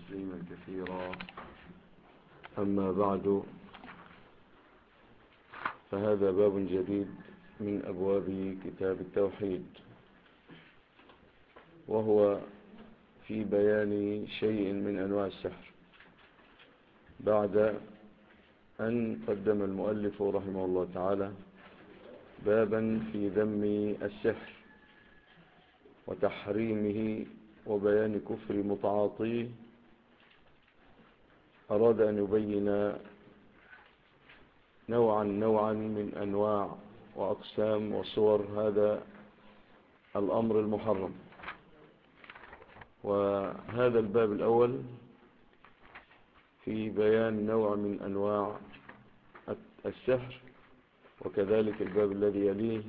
تسليما كثيرا. أما بعد، فهذا باب جديد من أبواب كتاب التوحيد، وهو في بيان شيء من أنواع السحر، بعد أن قدم المؤلف رحمه الله تعالى بابا في ذم السحر وتحريمه وبيان كفر متعاطيه. أراد أن يبين نوعا من أنواع وأقسام وصور هذا الأمر المحرم. وهذا الباب الأول في بيان نوع من أنواع السحر، وكذلك الباب الذي يليه،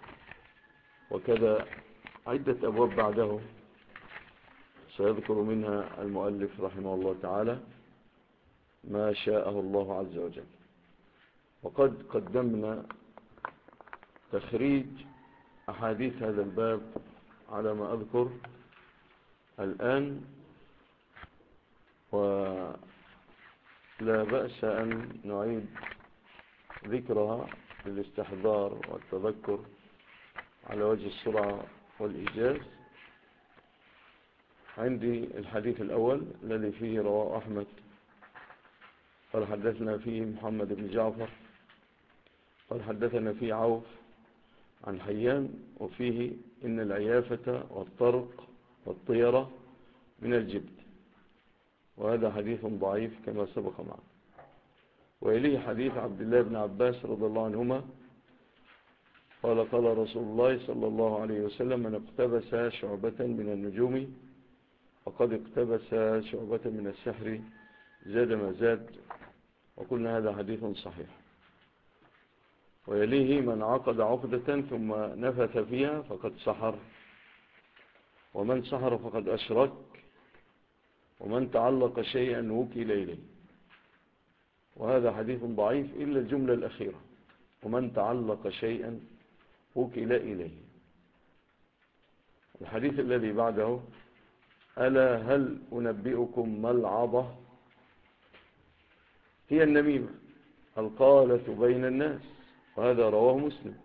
وكذا عدة أبواب بعده سيذكر منها المؤلف رحمه الله تعالى ما شاءه الله عز وجل. وقد قدمنا تخريج أحاديث هذا الباب على ما أذكر الآن، ولا بأس أن نعيد ذكرها للاستحضار والتذكر على وجه السرعة والإيجاز. عندي الحديث الأول الذي فيه رواه أحمد قال حدثنا فيه محمد بن جعفر قال حدثنا فيه عوف عن حيان، وفيه إن العيافة والطرق والطيرة من الجبت، وهذا حديث ضعيف كما سبق معه. وإليه حديث عبد الله بن عباس رضي الله عنهما قال قال رسول الله صلى الله عليه وسلم: من اقتبس شعبة من النجوم وقد اقتبس شعبة من السحر زاد ما زاد. وقلنا هذا حديث صحيح. ويليه من عقد عقدة ثم نفث فيها فقد سحر، ومن سحر فقد أشرك، ومن تعلق شيئا وكل إليه. وهذا حديث ضعيف إلا الجملة الأخيرة: ومن تعلق شيئا وكل إليه. الحديث الذي بعده: ألا هل أنبئكم ما العضة؟ هي النميمة القالة بين الناس، وهذا رواه مسلم.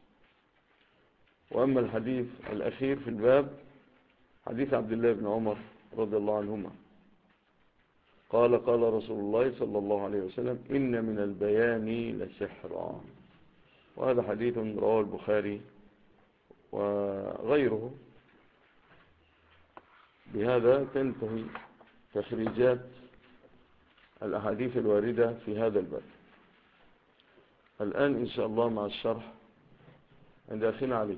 وأما الحديث الأخير في الباب حديث عبد الله بن عمر رضي الله عنهما قال قال رسول الله صلى الله عليه وسلم: إن من البيان لسحرا. وهذا حديث رواه البخاري وغيره. بهذا تنتهي تخريجات الأحاديث الواردة في هذا الباب. الآن إن شاء الله مع الشرح عند أخينا علي.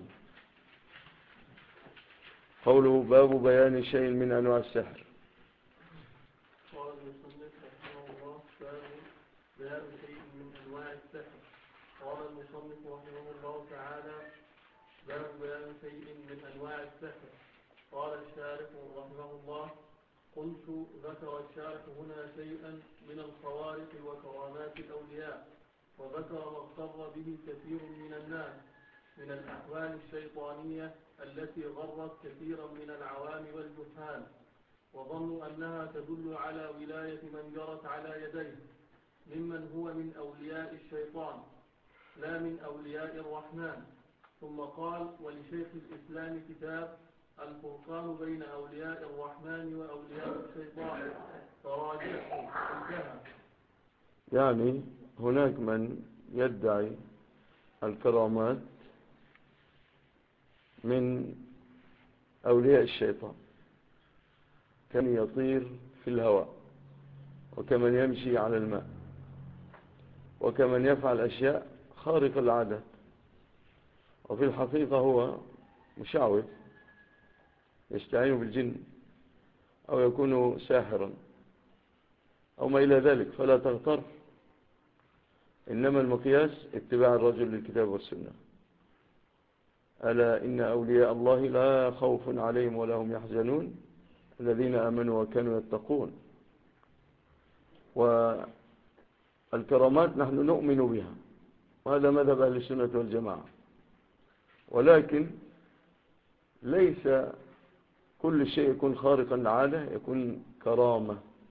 قوله: باب بيان شيء من أنواع السحر. قال المصنف رحمه الله: بيان شيء من أنواع السحر. قال المصنف رحمه الله تعالى: باب بيان شيء من أنواع السحر. قال الشارح رحمه الله: قلت: ذكر الشارح هنا شيئا من الخوارق وكرامات الأولياء، وذكر ما اغتر به كثير من الناس من الأحوال الشيطانية التي غرت كثيرا من العوام والجهال، وظنوا أنها تدل على ولاية من جرت على يديه ممن هو من أولياء الشيطان لا من أولياء الرحمن. ثم قال: ولشيخ الإسلام كتاب الفرقان بين أولياء الرحمن وأولياء الشيطان فراجعه. انتهى. يعني هناك من يدعي الكرامات من أولياء الشيطان، كمن يطير في الهواء، وكمن يمشي على الماء، وكمن يفعل أشياء خارقة العادة، وفي الحقيقة هو مشعوذ يستعين بالجن، أو يكون ساحرا، أو ما إلى ذلك. فلا تغتر، إنما المقياس اتباع الرجل للكتاب والسنة. ألا إن أولياء الله لا خوف عليهم ولا هم يحزنون الذين آمنوا وكانوا يتقون. والكرامات نحن نؤمن بها، وهذا مذهب أهل السنة والجماعة، ولكن ليس كل شيء يكون خارقا للعادة يكون كرامة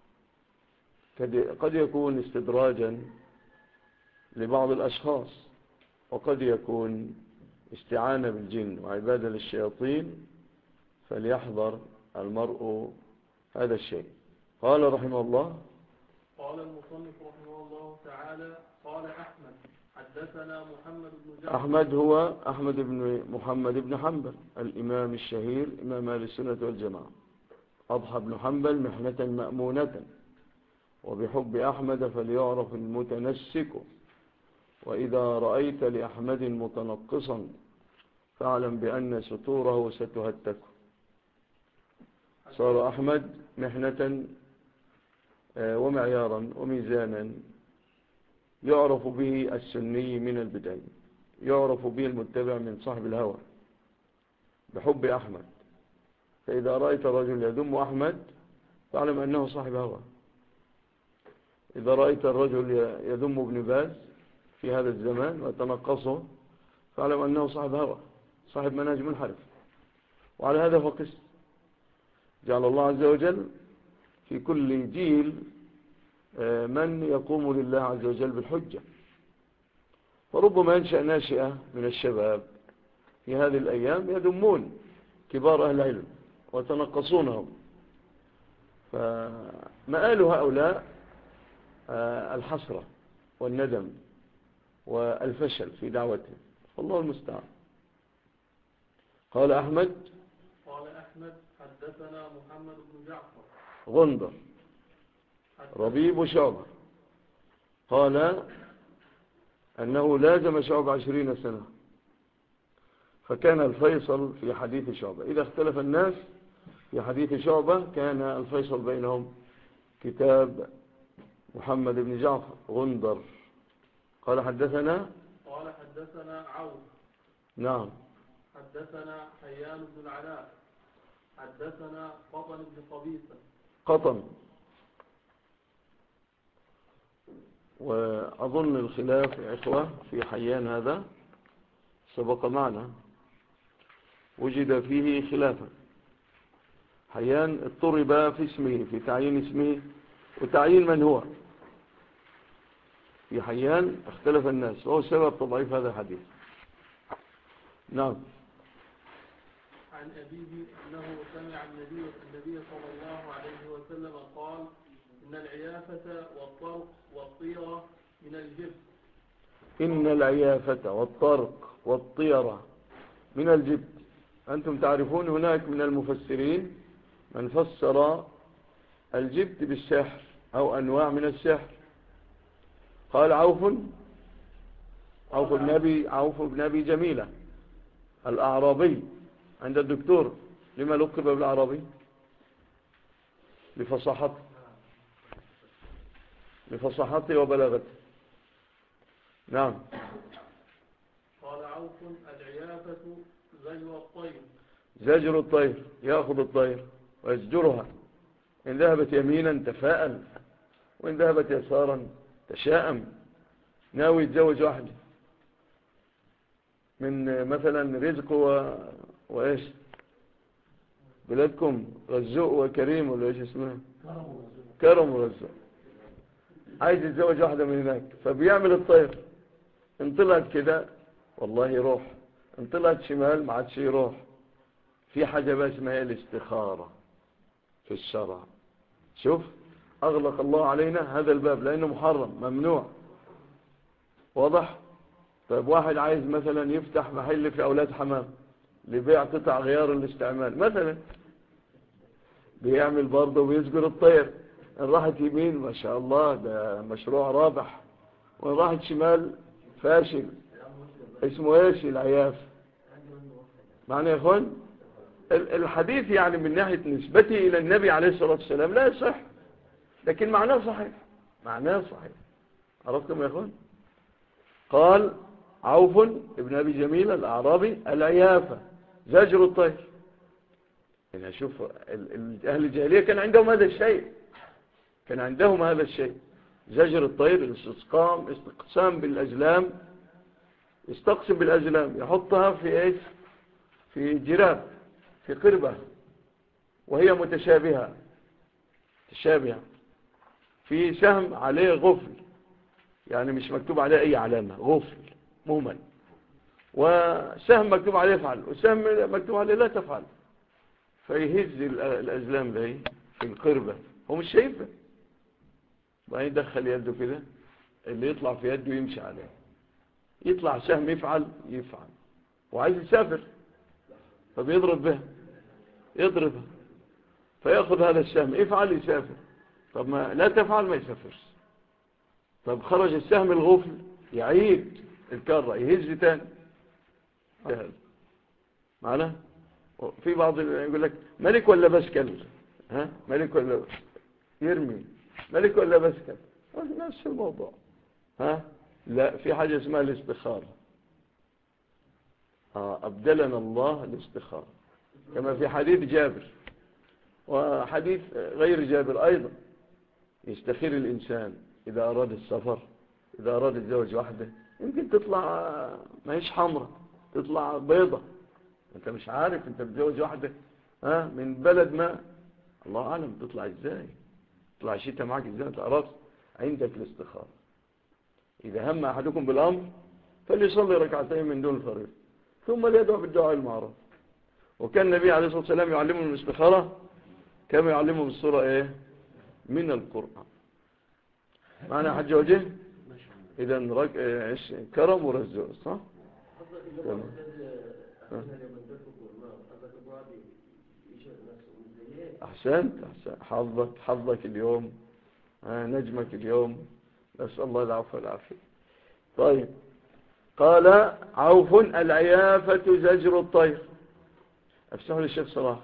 قد يكون استدراجا لبعض الأشخاص، وقد يكون استعانة بالجن وعبادة للشياطين، فليحذر المرء هذا الشيء. قال رحمه الله: قال المصنف رحمه الله تعالى: قال أحمد حدثنا محمد بن جعفر. أحمد هو أحمد بن محمد بن حنبل الإمام الشهير إمام أهل السنة والجماعة. أضحى بن حنبل محنة مأمونة، وبحب أحمد فليعرف المتنسك، وإذا رأيت لأحمد متنقصا فاعلم بأن ستوره ستهتك. صار أحمد محنة ومعيارا وميزانا يعرف به السني من البدعي، يعرف به المتبع من صاحب الهوى بحب أحمد. فإذا رأيت الرجل يذم أحمد فاعلم أنه صاحب هوى. إذا رأيت الرجل يذم ابن باز في هذا الزمان ويتنقصه فاعلم أنه صاحب هوى، صاحب منهج منحرف. وعلى هذا فقس. جعل الله عز وجل في كل جيل من يقوم لله عز وجل بالحجة. فربما ينشأ ناشئة من الشباب في هذه الأيام يذمون كبار أهل العلم وتنقصونهم، فمآل هؤلاء الحسرة والندم والفشل في دعوتهم، والله المستعان. قال أحمد حدثنا محمد بن جعفر غندر ربيب شعبة، قال أنه لازم شعبة 20 سنة، فكان الفيصل في حديث شعبة. إذا اختلف الناس في حديث شعبة كان الفيصل بينهم كتاب محمد بن جعفر غندر. قال حدثنا عوف. نعم. حدثنا حيان بن العلاء. حدثنا قطن بن قبيصة. قطن. وأظن الخلاف يا إخوة في حيان هذا سبق معنا، وجد فيه خلافا. حيان اضطرب في اسمه، في تعيين اسمه وتعيين من هو. في حيان اختلف الناس، وهو سبب تضعيف هذا الحديث. نعم. عن أبيه أنه سمع النبي صلى الله عليه وسلم قال: إن العيافة والطرق والطيرة من الجبت. إن العيافة والطرق والطيرة من الجبت. أنتم تعرفون هناك من المفسرين من فسر الجبت بالسحر أو أنواع من السحر. قال عوف بن أبي جميلة الأعرابي عند الدكتور. لما لقب بالأعرابي؟ لفصاحته وبلاغته. نعم. قال عوف: العيافة زجر الطير، يأخذ الطير ويزجرها، إن ذهبت يمينا تفاءل، وإن ذهبت يسارا تشاءم. ناوي يتزوج واحدة من مثلا رزق وإيش بلادكم، رزق وكريم ولا إيش اسمها، كرم ورزق، عايز يتزوج واحدة من هناك، فبيعمل الطير. ان طلعت كده والله يروح، ان طلعت شمال ما عادش يروح. في حاجة بقى اسمها الاستخارة في الشرع. شوف، أغلق الله علينا هذا الباب لأنه محرم ممنوع. واضح؟ طيب واحد عايز مثلا يفتح محل في أولاد حمام لبيع قطع غيار الاستعمال مثلا، بيعمل برضه ويسجر الطير. ان راحت يمين ما شاء الله ده مشروع رابح، وان راحت شمال فاشل. اسمه ايش؟ العياف. معنى يا اخوان الحديث يعني من ناحية نسبته إلى النبي عليه الصلاة والسلام لا يصح، لكن معناه صحيح. عرفتم يا أخوان؟ قال عوف ابن أبي جميل الأعرابي: العيافة زجر الطير. يعني شوف أهل الجاهلية كان عندهم هذا الشيء، زجر الطير، استقسام بالأزلام، يستقسم بالأزلام، يحطها في إيش؟ في جراب، في قربة، وهي متشابهة. في سهم عليه غفل، يعني مش مكتوب عليه أي علامة، غفل مهمل، وسهم مكتوب عليه افعل، وسهم مكتوب عليه لا تفعل، فيهز الأزلام ده في القربة، هو مش شايفها، وبعدين يدخل يده كده، اللي يطلع في يده يمشي عليه، يطلع سهم يفعل، وعايز يسافر، فبيضرب بها، يضربها، فيأخذ هذا السهم، يفعل يسافر، طب ما لا تفعل ما يسافرش، طب خرج السهم الغفل، يعيد الكرة، يهز تاني، معنا. في بعض يقول لك ملك ولا بسكل، ها ملك ولا يرمي، ملك ولا بسكل، نفس الموضوع، ها لا، في حاجة اسمها الاستخارة، أبدلنا الله الاستخارة، كما في حديث جابر وحديث غير جابر أيضا، يستخير الإنسان إذا أراد السفر، إذا أراد الزوج وحده، يمكن تطلع ما هيش حمرة، تطلع بيضة، أنت مش عارف، أنت بتزوج وحده من بلد ما، الله أعلم تطلع إزاي، تطلع شيء معك إزاي، تعرف، عندك الاستخارة. إذا هم أحدكم بالأمر فليصلي ركعتين من دون الفريضة، ثم ليدعو بالدعاء المعروف. وكان النبي عليه الصلاة والسلام يعلمهم الاستخارة كما يعلمهم السورة من القرآن. معنى حج وجه، إذا كرم ورزق، صح؟ أحسنت، حظك اليوم، نجمك اليوم، نسأل الله العفو والعافية. طيب، قال عوف العيافة زجر الطير. أفسحوا للشيخ صلاح.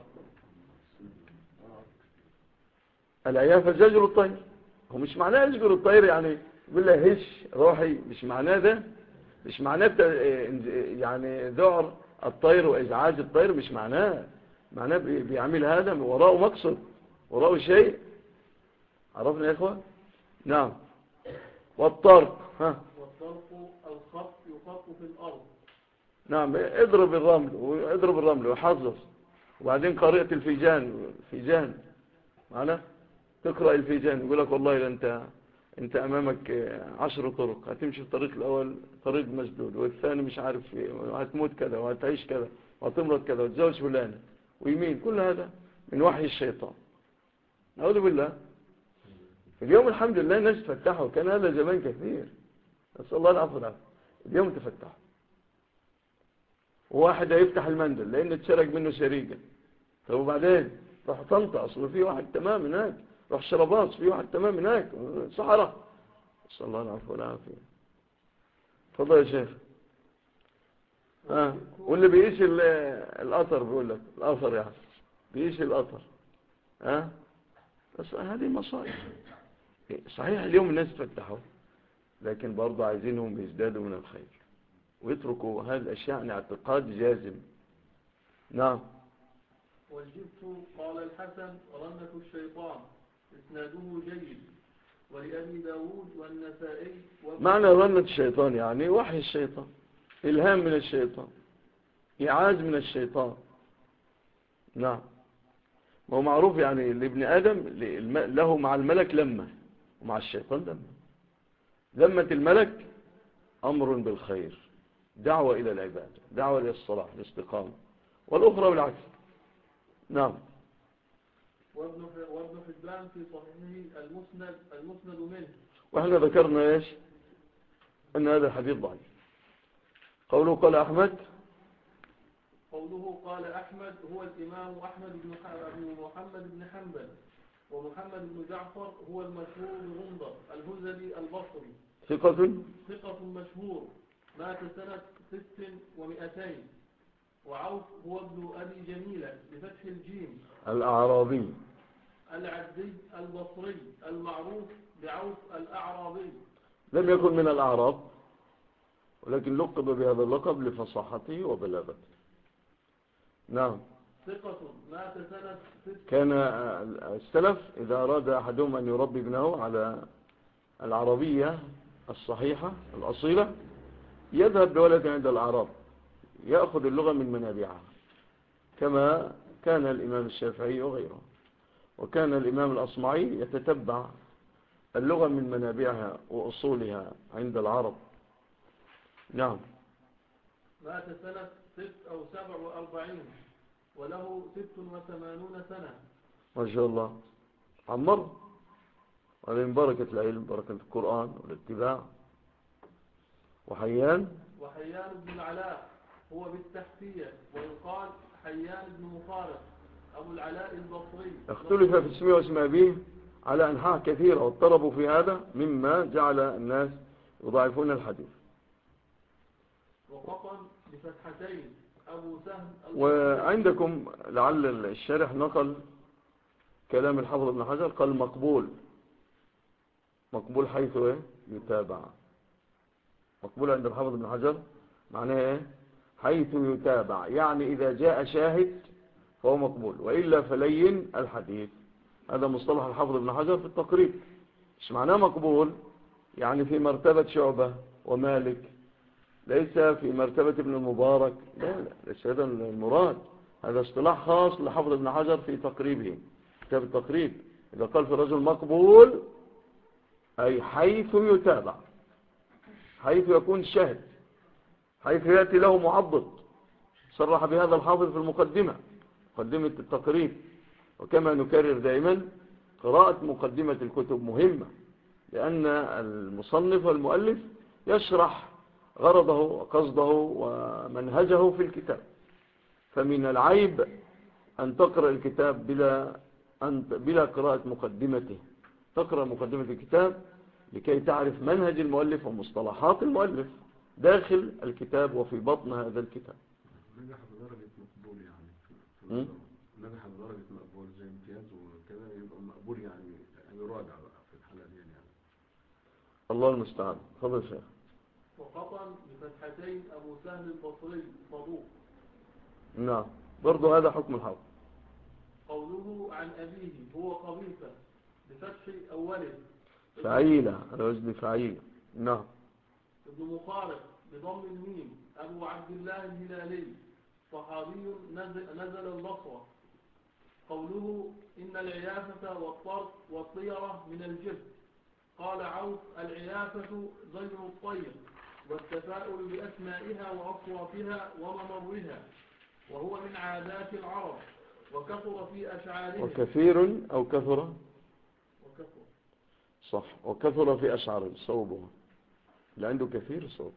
العيافة زجر الطير، هو مش معناه يزجر الطير يعني يقول له هش روحي، مش معناه ده، مش معناه يعني ذعر الطير وإزعاج الطير، مش معناه بيعمل هذا وراءه مقصد، وراءه شيء، عرفنا يا إخوة؟ نعم. والطرق، والطرق الخط يخط في الأرض. نعم، اضرب الرمل وحظظ، وبعدين قارئة الفيجان معنا، تقرأ الفيجان، يقول لك والله انت امامك 10 طرق، هتمشي الطريق الاول طريق مسدود، والثاني مش عارف ايه، وهتموت كذا، وهتعيش كذا، وهتمرض كذا، وتزوج فلانة، ويمين، كل هذا من وحي الشيطان، نعوذ بالله. اليوم الحمد لله الناس تفتحوا، كان هذا زمان كثير، نسأل الله العفو والعافية. اليوم تفتحوا، وواحد هيفتح المندل لان اتسرق منه سريقة، طب وبعدين روح طنطا، اصل في واحد تمام هناك، روح شرباص، في واحد تمام هناك، صحراء، نسأل الله العفو والعافية. تفضل يا شيخ. واللي بيقيس القطر، بيقول لك القطر يعني بيقيس القطر، بس هذه مصائب. صحيح اليوم الناس فتحوا، لكن برضه عايزينهم يزدادوا من الخير ويتركوا هذه الأشياء عن اعتقاد جازم. نعم. والجبت قال الحسن رنة الشيطان، إسناده جيد، ولأبي داود والنسائي. معنى رنة الشيطان يعني وحي الشيطان، إلهام من الشيطان، إعاز من الشيطان. نعم. هو معروف يعني لابن آدم له مع الملك لمة، ومع الشيطان لمة الملك أمر بالخير، دعوة إلى العبادة، دعوة إلى الصلاة، الاستقامة، والأخرى بالعكس. نعم. وابن حبان في صحيحه المسند منه. وإحنا ذكرنا إيش؟ أن هذا الحديث ضعيف. قوله قال أحمد هو الإمام أحمد بن محمد بن حنبل، ومحمد بن جعفر هو المشهور بغندر الهذلي البصري، ثقة مشهور، مات سنة 600. وعوف هو ابن أبي جميلة بفتح الجيم، الأعرابي العبدي البصري المعروف بعوف الأعرابي، لم يكن من الأعراب، ولكن لقب بهذا اللقب لفصاحته وبلاغته. نعم. ثقة مات سنة كان السلف إذا أراد أحدهم أن يربي ابنه على العربية الصحيحة الأصيلة يذهب بولد عند الأعراب، يأخذ اللغة من منابعها، كما كان الإمام الشافعي وغيره. وكان الإمام الأصمعي يتتبع اللغة من منابعها وأصولها عند العرب. نعم. مات سنة 6 أو 47 وله 86 سنة. ما شاء الله، عمر. ومن بركة العلم بركة القرآن والاتباع. وحيان بن العلاء هو بالتحتية، ويقال حيان بن مفارق أبو العلاء البصري. اختلف في اسمه واسم أبيه على أنحاء كثيرة، واضطربوا في هذا مما جعل الناس يضاعفون الحديث. وقطن بفتحتين أبو سهل. وعندكم لعل الشارح نقل كلام الحافظ ابن حجر، قال مقبول. مقبول حيث يتابع. مقبول عند الحافظ ابن حجر معناه ايه؟ حيث يتابع، يعني إذا جاء شاهد فهو مقبول، وإلا فلين الحديث. هذا مصطلح الحافظ ابن حجر في التقريب. مش معناه مقبول يعني في مرتبة شعبة ومالك، ليس في مرتبة ابن المبارك، لا ليس هذا المراد. هذا اصطلاح خاص لحافظ ابن حجر في تقريبه، كتاب التقريب. إذا قال في الرجل مقبول أي حيث يتابع، حيث يكون شاهد، حيث يأتي له معضد. صرح بهذا الحافظ في المقدمة، مقدمة التقريب. وكما نكرر دائما، قراءة مقدمة الكتب مهمة، لأن المصنف والمؤلف يشرح غرضه وقصده ومنهجه في الكتاب. فمن العيب أن تقرأ الكتاب بلا قراءة مقدمته. تقرأ مقدمة الكتاب لكي تعرف منهج المؤلف ومصطلحات المؤلف داخل الكتاب وفي بطن هذا الكتاب. نجح بدرجة مقبول يعني نجح بدرجة مقبول زي امتياز وكده، يبقى مقبول يعني راجع بقى في الحالة دي يعني. الله المستعان. تفضل شيخ. وقطن بفتحتين أبو سهل البصري صدوق. نعم، برضو هذا حكم الحافظ. قوله عن أبيه هو قبيصة بفتح أوله فعيلة، على وزن فعيلة. نعم. ابن مخارق بضم الميم أبو عبد الله الهلالي صحابي نزل البصرة. قوله إن العيافة والطرق والطيرة من الجبت. قال عوف العيافة زجر الطير والتفاؤل بأسمائها وأصواتها وممرها، وهو من عادات العرب وكثر في أشعارهم. وكثير أو كثر؟ وكثر. صح، وكثر في أشعار صوبها، اللي عنده كثير صوب.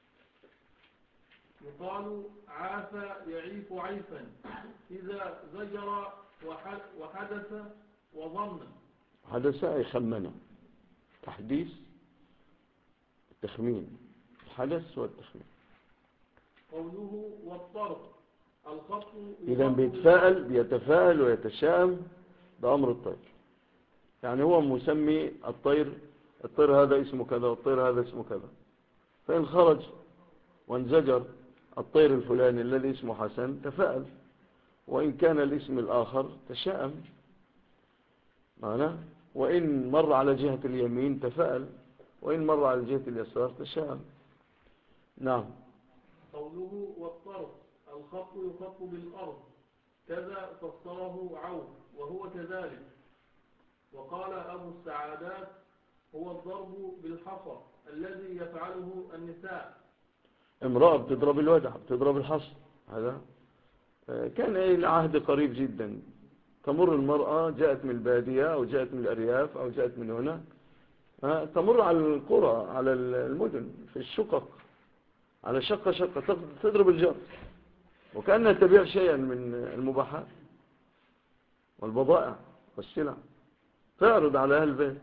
يقال عاف يعيف عيفا إذا زجر وحدث وظن. حدث أي خمن، تحديث التخمين، الحدث والتخمين. قوله والطرق الخط. إذا بيتفاءل ويتشائم بأمر الطير. يعني هو مسمي الطير هذا اسمه كذا والطير هذا اسمه كذا، فإن خرج وانزجر الطير الفلاني الذي اسمه حسن تفاءل، وإن كان الاسم الآخر تشائم معنا، وإن مر على جهة اليمين تفاءل، وإن مر على جهة اليسار تشائم. نعم. قوله والطرف الخط يخط بالأرض كذا فسره عوف وهو كذلك. وقال أبو السعادات هو الضرب بالحصى الذي يفعله النساء. امرأة بتضرب الودع، بتضرب الحصى. هذا كان العهد قريب جدا. تمر المرأة، جاءت من البادية أو جاءت من الأرياف أو جاءت من هنا، تمر على القرى، على المدن، في الشقق، على شقة تضرب الجار، وكأنها تبيع شيئا من المباحات والبضائع والسلع. تعرض على أهل البيت،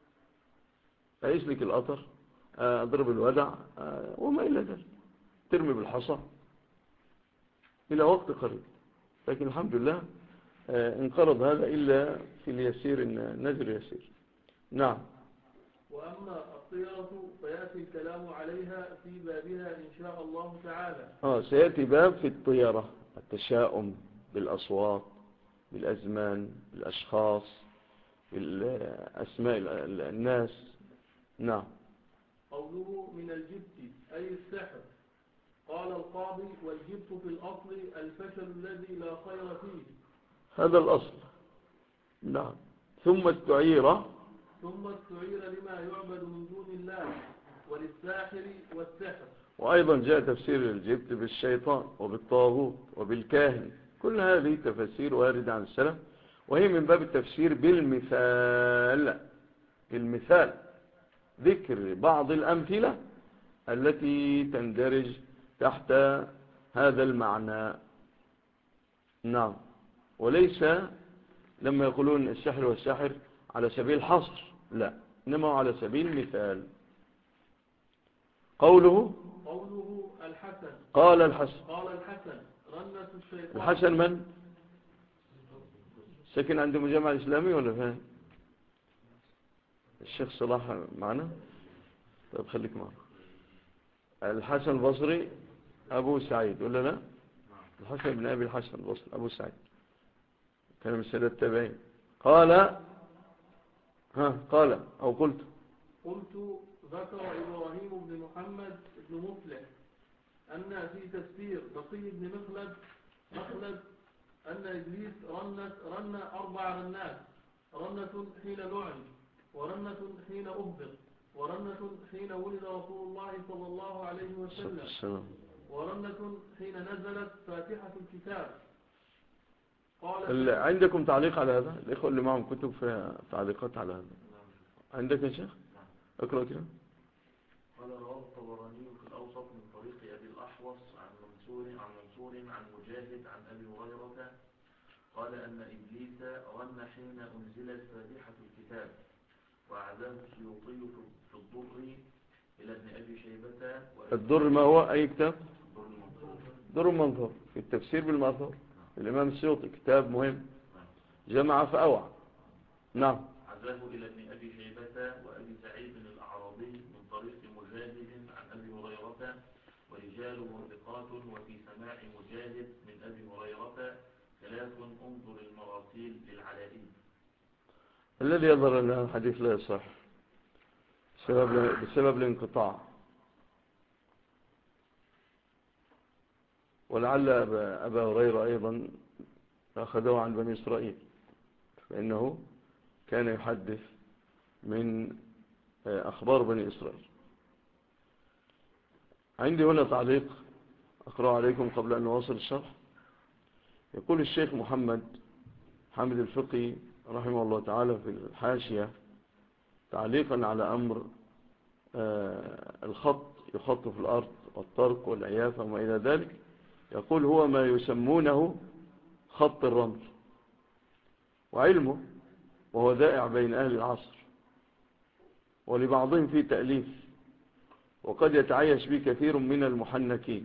يسلك القطر، اضرب الودع، وما إلى ذلك، ترمي بالحصى إلى وقت قريب. لكن الحمد لله انقرض هذا إلا في اليسير، النذر يسير. نعم. وأما الطيرة فيأتي الكلام عليها في بابها إن شاء الله تعالى. سيأتي باب في الطيرة، التشاؤم بالأصوات، بالأزمان، بالأشخاص، بالأسماء الناس. نعم. قوله من الجبت أي السحر. قال القاضي والجبت في الأصل الفشل الذي لا خير فيه. هذا الأصل. نعم. ثم استعير ثم استعير لما يعبد من دون الله وللساحر والسحر. وأيضا جاء تفسير الجبت بالشيطان وبالطاغوت وبالكاهن. كل هذه تفسير واردة عن السلف، وهي من باب التفسير بالمثال. المثال ذكر بعض الأمثلة التي تندرج تحت هذا المعنى. نعم. وليس لما يقولون السحر والساحر على سبيل الحصر، لا، إنما على سبيل المثال. قوله الحسن قال الحسن رنة الشيطان. الحسن من؟ ساكن عند المجمع الإسلامي ولا فين؟ الشيخ صلاح معنا؟ طيب خليك معنا. الحسن البصري أبو سعيد ولا لا؟ الحسن بن أبي الحسن البصري أبو سعيد كان من السادة التابعين. قال أو قلت ذكر إبراهيم بن محمد بن مفلح أن في تفسير بقي بن مخلد أن إبليس رن 4 رنات: رنة حين لعن، ورنة حين أهبط، ورنة حين ولد رسول الله صلى الله عليه وسلم، ورنة حين نزلت فاتحة الكتاب. قال عندكم تعليق على هذا؟ الإخوة اللي معهم كتب فيها تعليقات على هذا. عندك يا شيخ؟ اقرأ كده. قال رواه الطبراني في الأوسط من طريق أبي الأحوص عن منصور عن مجاهد عن أبي هريرة قال أن إبليس رن حين أنزلت فاتحة الكتاب، وأعداه السيوطي في الضر إلى ابن أبي شيبة. الضر ما هو أي كتاب؟ الضر المنثور في التفسير بالمأثور. الإمام السيوطي كتاب مهم جمع فأوعى. نعم. عزاه إلى ابن أبي شيبة وأبي سعيد الأعرابي من طريق مجاهد عن أبي هريرة، ورجاله ثقات، وفي سماع مجاهد من أبي هريرة 3. انظر المراسيل للعلائي. الذي يظهر أن الحديث لا يصح بسبب الانقطاع، ولعل أبا هريرة أيضا أخذه عن بني إسرائيل، فإنه كان يحدث من أخبار بني إسرائيل. عندي هنا تعليق أقرأ عليكم قبل أن نواصل الشرح. يقول الشيخ محمد حامد الفقي رحمه الله تعالى في الحاشية تعليقا على أمر الخط يخط في الأرض والطرق والعيافة وما إلى ذلك، يقول هو ما يسمونه خط الرمل، وعلمه وهو ذائع بين أهل العصر، ولبعضهم في تأليف، وقد يتعيش به كثير من المحنكين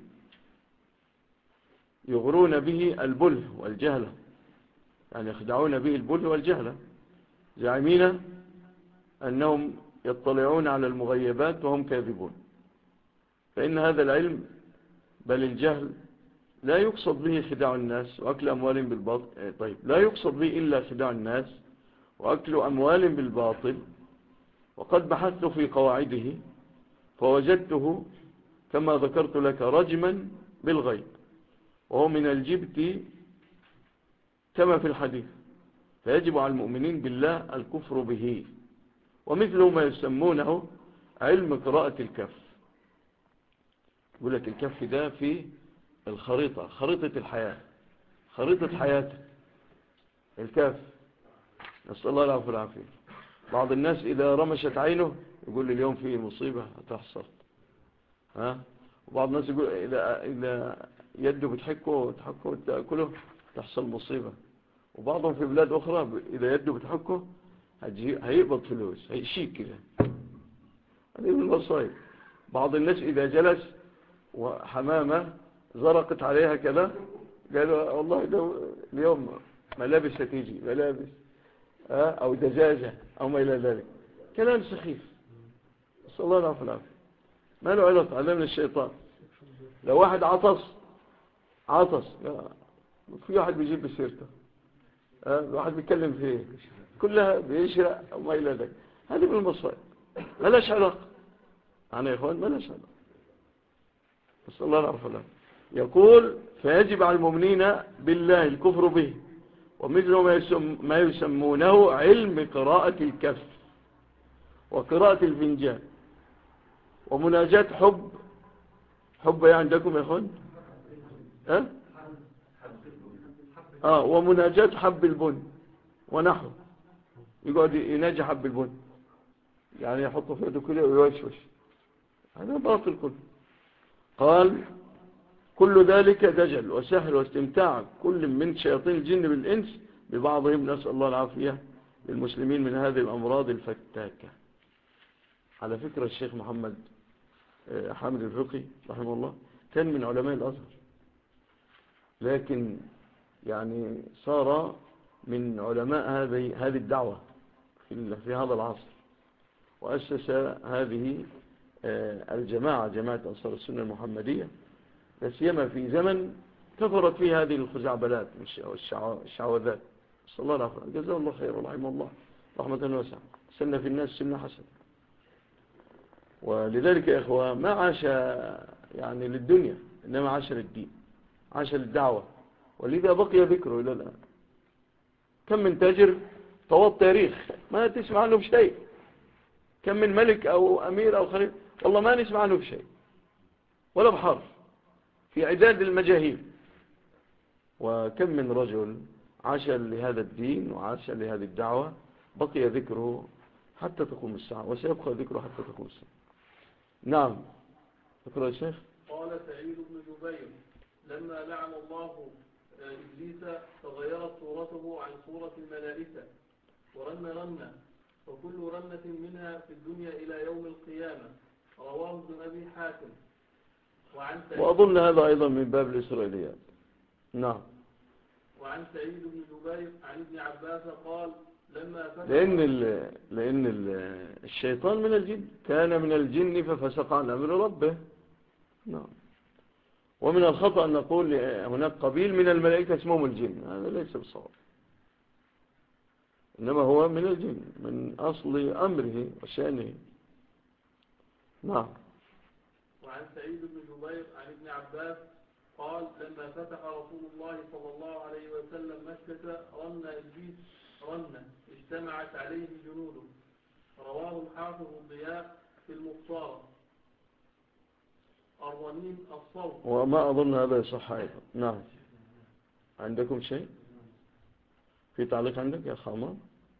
يغرون به البله والجهلة، يعني يخدعون به البله والجهلة، زعمين أنهم يطلعون على المغيبات وهم كاذبون. فإن هذا العلم بل الجهل لا يقصد به خداع الناس وأكل أموال بالباطل. طيب، لا يقصد به إلا خداع الناس وأكل أموال بالباطل. وقد بحثت في قواعده فوجدته كما ذكرت لك رجما بالغيب، وهو من الجبت كما في الحديث، فيجب على المؤمنين بالله الكفر به. ومثله ما يسمونه علم قراءة الكف. يقول لك الكف ده في الخريطة، خريطة الحياة، خريطة حياتك، الكف. نسأل الله العافية والعافية. بعض الناس إذا رمشت عينه يقول لي اليوم في مصيبة هتحصل. وبعض الناس يقول إذا يده بتحكه وتأكله تحصل مصيبة. وبعضهم في بلاد أخرى إذا يده بتحكه هيقبض فلوس، هيشيك كده. هذه من المصايب. بعض الناس إذا جلس وحمامة زرقت عليها كذا قالوا والله ده اليوم ملابس هتيجي، ملابس أو دجاجة أو ما إلى ذلك. كلام سخيف، صلى الله عليه وسلم. ما له علاقة، هذا من الشيطان. لو واحد عطس في واحد بيجيب بسيرته، واحد بيتكلم فيه كلها بيشرق أو ما إلى ذلك. هذه من المصائب، ما لهاش علاقة. أنا يا إخوان ما لهاش علاقة. صلى الله عليه وسلم يقول فيجب على المؤمنين بالله الكفر به، ومثل ما يسمونه علم قراءة الكف. وقراءة الفنجان ومناجاة حب ايه عندكم يا اخوان؟ ومناجاة حب البن ونحو، يقعد يناجي حب البن، يعني يحطه في يده كده ويوشوش، هذا باطل كله. قال كل ذلك دجل وسحر واستمتاع كل من شياطين الجن بالإنس ببعضهم، نسأل الله العافية للمسلمين من هذه الأمراض الفتاكة. على فكرة الشيخ محمد حامد الفقي رحمه الله كان من علماء الأزهر، لكن يعني صار من علماء هذه الدعوة في هذا العصر، وأسس هذه الجماعة، جماعة أنصار السنة المحمدية، لا سيما في زمن كثرت فيه هذه الخزعبلات والشعوذات. صلى الله عليه وسلم جزاه الله خير ورحمه الله رحمة واسعة، سن في الناس سنة حسنة. ولذلك يا إخوة ما عاش يعني للدنيا، إنما عاش للدين، عاش للدعوة، ولذا بقي ذكره إلى الآن. كم من تاجر طوى التاريخ ما تسمع عنه بشيء، كم من ملك أو أمير أو خليفة والله ما نسمع عنه بشيء ولا بحرف، في عداد المجاهيل. وكم من رجل عاش لهذا الدين وعاش لهذه الدعوة بقي ذكره حتى تقوم الساعة، وسيبقى ذكره حتى تقوم الساعة. نعم، اقرأ يا شيخ. قال سعيد بن جبير لما لعن الله إبليس تغيرت صورته عن صورة الملائكة ورن وكل رنة منها في الدنيا إلى يوم القيامة. رواه ابن أبي حاتم. وأظن هذا أيضا من باب الإسرائيليات. نعم. وعن سعيد بن جبير عن ابن عباس قال لما فتح لأن الشيطان من الجن، كان من الجن ففسق عن أمر ربه. نعم. ومن الخطأ أن نقول هناك قبيل من الملائكة اسمهم الجن، هذا ليس بصواب، إنما هو من الجن من أصل أمره وشأنه. نعم. وعن سعيد بن جبير عن ابن عباس قال لما فتح رسول الله صلى الله عليه وسلم مكة رن إبليس رنة اجتمعت عليه جنوده. رواه الحافظ الضياء في المختار. الرنين الصوت. وما أظن هذا يصح أيضا. نعم. عندكم شيء في تعليق عندك يا خامر؟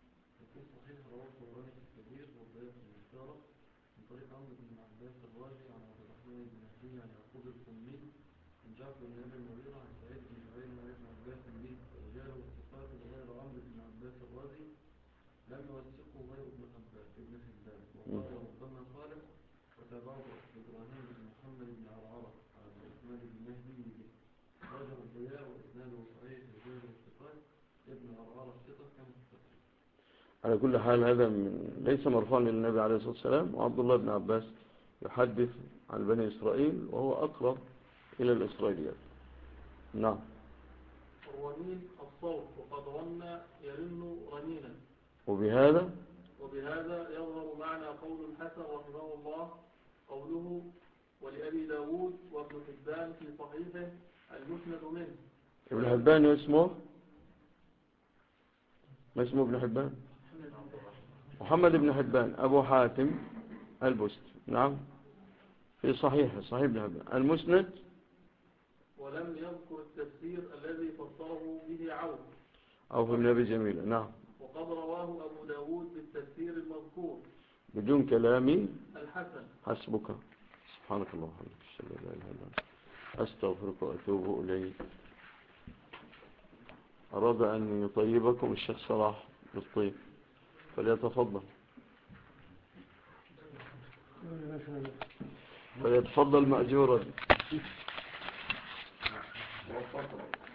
لم يوثقه غير ابن حبان وقال ربما صالح وتابعه إبراهيم بن محمد بن عرعرة على الإسناد المهدي به رجل الضياء وإسناده صحيح لغير الثقات ابن عرعرة الثقة كما تفسر. على كل حال هذا ليس مرفوعا للنبي عليه الصلاة والسلام، وعبد الله بن عباس يحدث عن بني إسرائيل وهو أقرب إلى الإسرائيليات. نعم. الرنين الصوت وقد رن يرن رنينا. وبهذا يظهر معنى قول الحسن رحمه الله قوله ولأبي داود وابن حبان في صحيحه المسند منه. ابن حبان اسمه ما اسمه ابن حبان؟ محمد بن حبان أبو حاتم البست. نعم، في صحيح ابن حبان المسند. ولم يذكر التفسير الذي فسره به عوف بن أبي جميلة. نعم. وقد رواه أبو داود بالتفسير المذكور بدون كلامي الحسن. حسبك. سبحانك اللهم وبحمدك أشهد أن لا إله إلا أنت أستغفرك وأتوب إليك. أراد أن يطيبكم الشيخ صلاح بالطيب فليتفضل مأجورا.